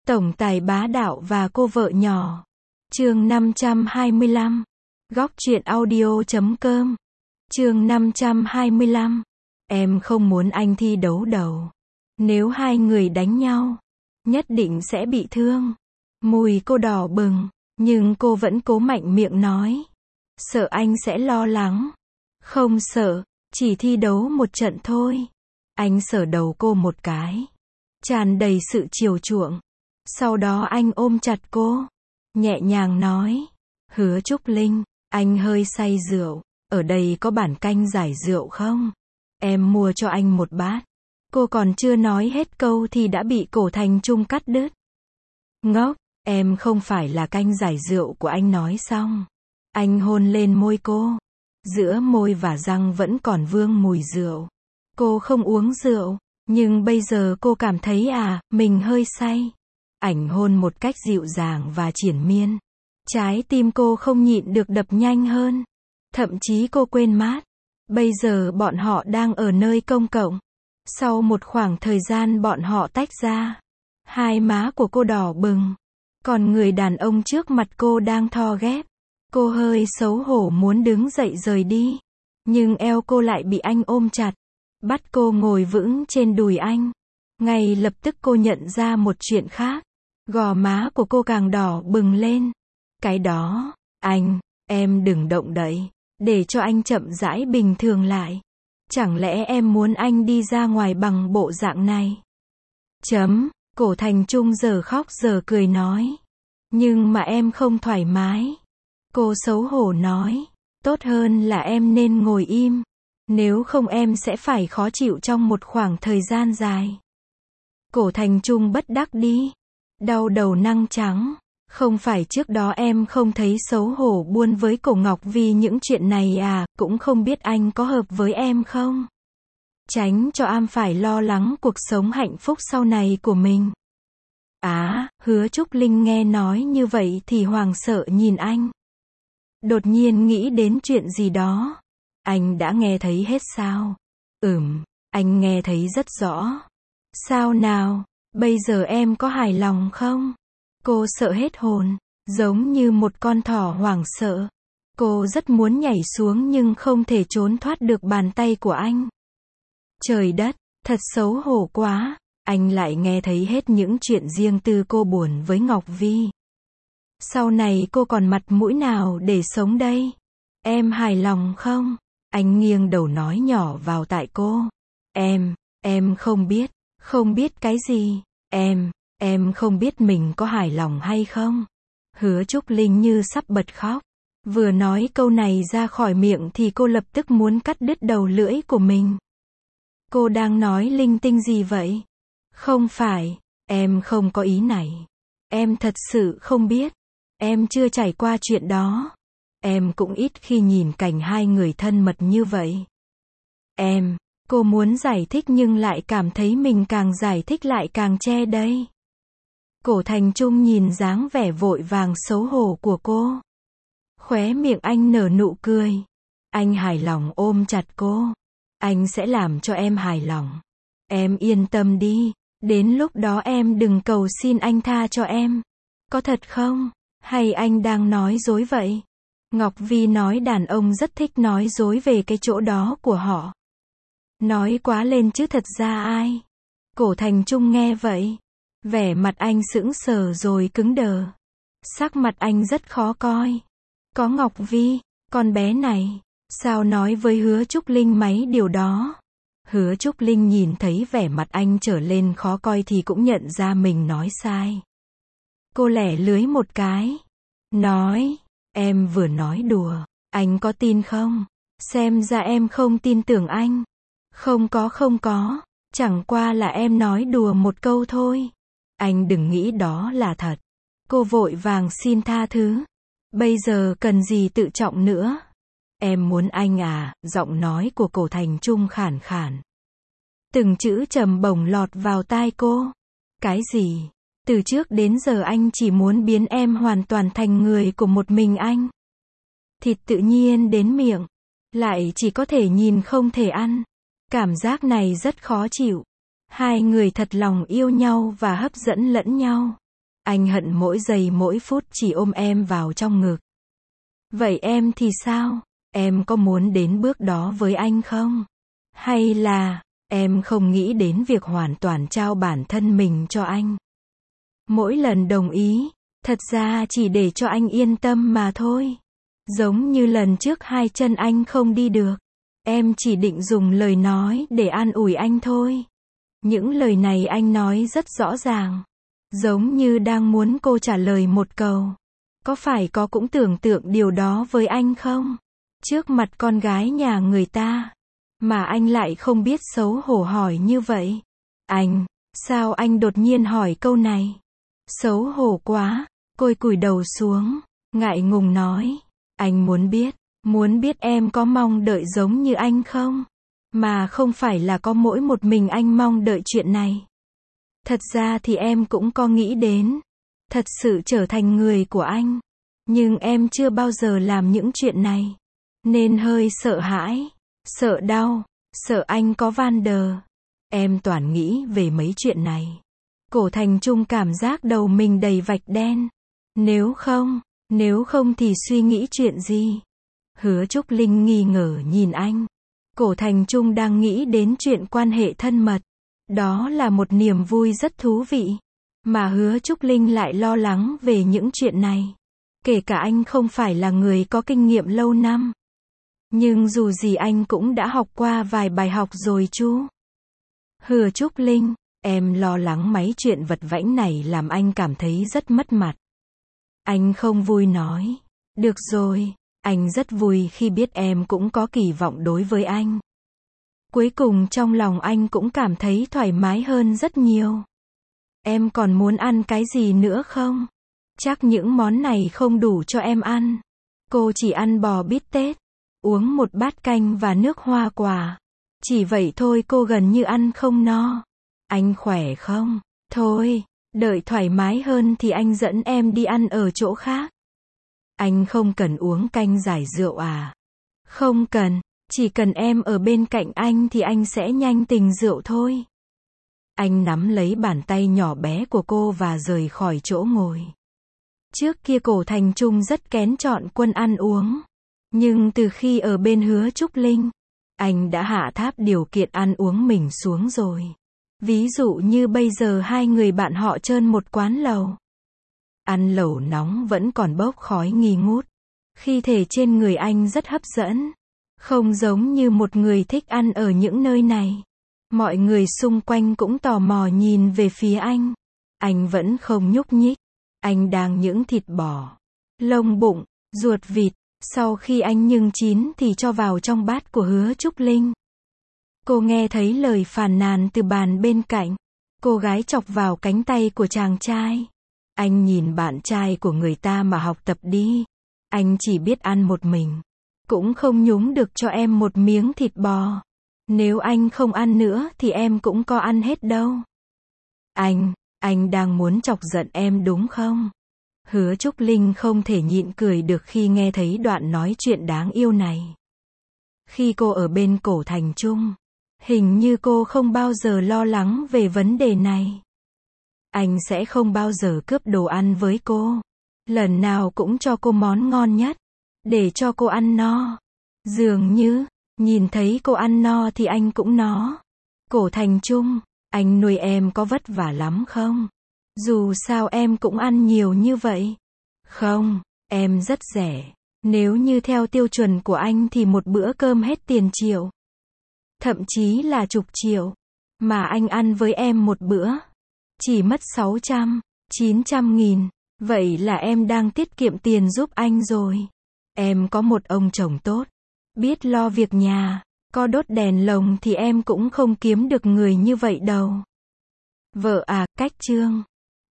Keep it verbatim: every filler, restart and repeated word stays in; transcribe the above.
Tổng tài bá đạo và cô vợ nhỏ. Chương năm trăm hai mươi lăm. Góc truyện audio chấm com. Chương năm trăm hai mươi lăm. Em không muốn anh thi đấu đầu. Nếu hai người đánh nhau, nhất định sẽ bị thương. Mùi cô đỏ bừng, nhưng cô vẫn cố mạnh miệng nói. Sợ anh sẽ lo lắng. Không sợ, chỉ thi đấu một trận thôi. Anh sờ đầu cô một cái, tràn đầy sự chiều chuộng. Sau đó anh ôm chặt cô, nhẹ nhàng nói. Hứa Trúc Linh, anh hơi say rượu, ở đây có bản canh giải rượu không? Em mua cho anh một bát. Cô còn chưa nói hết câu thì đã bị Cổ Thành Trung cắt đứt. Ngốc, em không phải là canh giải rượu của anh nói xong. Anh hôn lên môi cô. Giữa môi và răng vẫn còn vương mùi rượu. Cô không uống rượu, nhưng bây giờ cô cảm thấy à, mình hơi say. Ảnh hôn một cách dịu dàng và triển miên. Trái tim cô không nhịn được đập nhanh hơn. Thậm chí cô quên mất. Bây giờ bọn họ đang ở nơi công cộng. Sau một khoảng thời gian bọn họ tách ra. Hai má của cô đỏ bừng. Còn người đàn ông trước mặt cô đang tho ghép. Cô hơi xấu hổ muốn đứng dậy rời đi. Nhưng eo cô lại bị anh ôm chặt. Bắt cô ngồi vững trên đùi anh. Ngay lập tức cô nhận ra một chuyện khác. Gò má của cô càng đỏ bừng lên. Cái đó, anh, em đừng động đậy. Để cho anh chậm rãi bình thường lại. Chẳng lẽ em muốn anh đi ra ngoài bằng bộ dạng này? Chấm, Cổ Thành Trung giờ khóc giờ cười nói. Nhưng mà em không thoải mái. Cô xấu hổ nói. Tốt hơn là em nên ngồi im. Nếu không em sẽ phải khó chịu trong một khoảng thời gian dài. Cổ Thành Trung bất đắc đi. Đau đầu năng trắng. Không phải trước đó em không thấy xấu hổ buôn với Cổ Ngọc vì những chuyện này à, cũng không biết anh có hợp với em không? Tránh cho am phải lo lắng cuộc sống hạnh phúc sau này của mình. Á, Hứa Trúc Linh nghe nói như vậy thì hoảng sợ nhìn anh. Đột nhiên nghĩ đến chuyện gì đó. Anh đã nghe thấy hết sao? Ừm, anh nghe thấy rất rõ. Sao nào, bây giờ em có hài lòng không? Cô sợ hết hồn, giống như một con thỏ hoảng sợ. Cô rất muốn nhảy xuống nhưng không thể trốn thoát được bàn tay của anh. Trời đất, thật xấu hổ quá, anh lại nghe thấy hết những chuyện riêng tư cô buồn với Ngọc Vi. Sau này cô còn mặt mũi nào để sống đây? Em hài lòng không? Anh nghiêng đầu nói nhỏ vào tai cô. Em, em không biết, không biết cái gì? Em, em không biết mình có hài lòng hay không? Hứa Trúc Linh như sắp bật khóc. Vừa nói câu này ra khỏi miệng thì cô lập tức muốn cắt đứt đầu lưỡi của mình. Cô đang nói linh tinh gì vậy? Không phải, em không có ý này. Em thật sự không biết. Em chưa trải qua chuyện đó. Em cũng ít khi nhìn cảnh hai người thân mật như vậy. Em, cô muốn giải thích nhưng lại cảm thấy mình càng giải thích lại càng che đây. Cổ Thành Trung nhìn dáng vẻ vội vàng xấu hổ của cô. Khóe miệng anh nở nụ cười. Anh hài lòng ôm chặt cô. Anh sẽ làm cho em hài lòng. Em yên tâm đi. Đến lúc đó em đừng cầu xin anh tha cho em. Có thật không? Hay anh đang nói dối vậy? Ngọc Vi nói đàn ông rất thích nói dối về cái chỗ đó của họ. Nói quá lên chứ thật ra ai? Cổ Thành Trung nghe vậy. Vẻ mặt anh sững sờ rồi cứng đờ. Sắc mặt anh rất khó coi. Có Ngọc Vi, con bé này, sao nói với Hứa Trúc Linh mấy điều đó? Hứa Trúc Linh nhìn thấy vẻ mặt anh trở lên khó coi thì cũng nhận ra mình nói sai. Cô lẻ lưới một cái. Nói, em vừa nói đùa, anh có tin không? Xem ra em không tin tưởng anh. Không có không có, chẳng qua là em nói đùa một câu thôi. Anh đừng nghĩ đó là thật. Cô vội vàng xin tha thứ. Bây giờ cần gì tự trọng nữa? Em muốn anh à, giọng nói của Cổ Thành Trung khản khản. Từng chữ trầm bổng lọt vào tai cô. Cái gì? Từ trước đến giờ anh chỉ muốn biến em hoàn toàn thành người của một mình anh. Thịt tự nhiên đến miệng, lại chỉ có thể nhìn không thể ăn. Cảm giác này rất khó chịu. Hai người thật lòng yêu nhau và hấp dẫn lẫn nhau. Anh hận mỗi giây mỗi phút chỉ ôm em vào trong ngực. Vậy em thì sao? Em có muốn đến bước đó với anh không? Hay là, em không nghĩ đến việc hoàn toàn trao bản thân mình cho anh? Mỗi lần đồng ý, thật ra chỉ để cho anh yên tâm mà thôi. Giống như lần trước hai chân anh không đi được. Em chỉ định dùng lời nói để an ủi anh thôi. Những lời này anh nói rất rõ ràng. Giống như đang muốn cô trả lời một câu. Có phải có cũng tưởng tượng điều đó với anh không? Trước mặt con gái nhà người ta. Mà anh lại không biết xấu hổ hỏi như vậy. Anh, sao anh đột nhiên hỏi câu này? Xấu hổ quá, cô cúi đầu xuống, ngại ngùng nói. Anh muốn biết, muốn biết em có mong đợi giống như anh không? Mà không phải là có mỗi một mình anh mong đợi chuyện này. Thật ra thì em cũng có nghĩ đến. Thật sự trở thành người của anh. Nhưng em chưa bao giờ làm những chuyện này. Nên hơi sợ hãi, sợ đau, sợ anh có van đờ. Em toàn nghĩ về mấy chuyện này. Cổ Thành Trung cảm giác đầu mình đầy vạch đen. Nếu không, nếu không thì suy nghĩ chuyện gì? Hứa Trúc Linh nghi ngờ nhìn anh. Cổ Thành Trung đang nghĩ đến chuyện quan hệ thân mật. Đó là một niềm vui rất thú vị. Mà Hứa Trúc Linh lại lo lắng về những chuyện này. Kể cả anh không phải là người có kinh nghiệm lâu năm. Nhưng dù gì anh cũng đã học qua vài bài học rồi chú. Hứa Trúc Linh, em lo lắng mấy chuyện vật vãnh này làm anh cảm thấy rất mất mặt. Anh không vui nói. Được rồi, anh rất vui khi biết em cũng có kỳ vọng đối với anh. Cuối cùng trong lòng anh cũng cảm thấy thoải mái hơn rất nhiều. Em còn muốn ăn cái gì nữa không? Chắc những món này không đủ cho em ăn. Cô chỉ ăn bò bít tết, uống một bát canh và nước hoa quả. Chỉ vậy thôi cô gần như ăn không no. Anh khỏe không? Thôi, đợi thoải mái hơn thì anh dẫn em đi ăn ở chỗ khác. Anh không cần uống canh giải rượu à? Không cần, chỉ cần em ở bên cạnh anh thì anh sẽ nhanh tình rượu thôi. Anh nắm lấy bàn tay nhỏ bé của cô và rời khỏi chỗ ngồi. Trước kia Cổ Thành Trung rất kén chọn quân ăn uống. Nhưng từ khi ở bên Hứa Trúc Linh, anh đã hạ tháp điều kiện ăn uống mình xuống rồi. Ví dụ như bây giờ hai người bạn họ trơn một quán lẩu. Ăn lẩu nóng vẫn còn bốc khói nghi ngút. Khi thể trên người anh rất hấp dẫn. Không giống như một người thích ăn ở những nơi này. Mọi người xung quanh cũng tò mò nhìn về phía anh. Anh vẫn không nhúc nhích. Anh đang những thịt bò, lông bụng, ruột vịt. Sau khi anh nhưng chín thì cho vào trong bát của Hứa Trúc Linh. Cô nghe thấy lời phàn nàn từ bàn bên cạnh. Cô gái chọc vào cánh tay của chàng trai. Anh nhìn bạn trai của người ta mà học tập đi. Anh chỉ biết ăn một mình. Cũng không nhúng được cho em một miếng thịt bò. Nếu anh không ăn nữa thì em cũng có ăn hết đâu. Anh, anh đang muốn chọc giận em đúng không? Hứa Trúc Linh không thể nhịn cười được khi nghe thấy đoạn nói chuyện đáng yêu này. Khi cô ở bên Cổ Thành Trung, hình như cô không bao giờ lo lắng về vấn đề này. Anh sẽ không bao giờ cướp đồ ăn với cô. Lần nào cũng cho cô món ngon nhất. Để cho cô ăn no. Dường như, nhìn thấy cô ăn no thì anh cũng no. Cổ Thành Trung, anh nuôi em có vất vả lắm không? Dù sao em cũng ăn nhiều như vậy. Không, em rất rẻ. Nếu như theo tiêu chuẩn của anh thì một bữa cơm hết tiền triệu. Thậm chí là chục triệu. Mà anh ăn với em một bữa. Chỉ mất sáu trăm, chín trăm nghìn. Vậy là em đang tiết kiệm tiền giúp anh rồi. Em có một ông chồng tốt. Biết lo việc nhà. Có đốt đèn lồng thì em cũng không kiếm được người như vậy đâu. Vợ à, cách chương.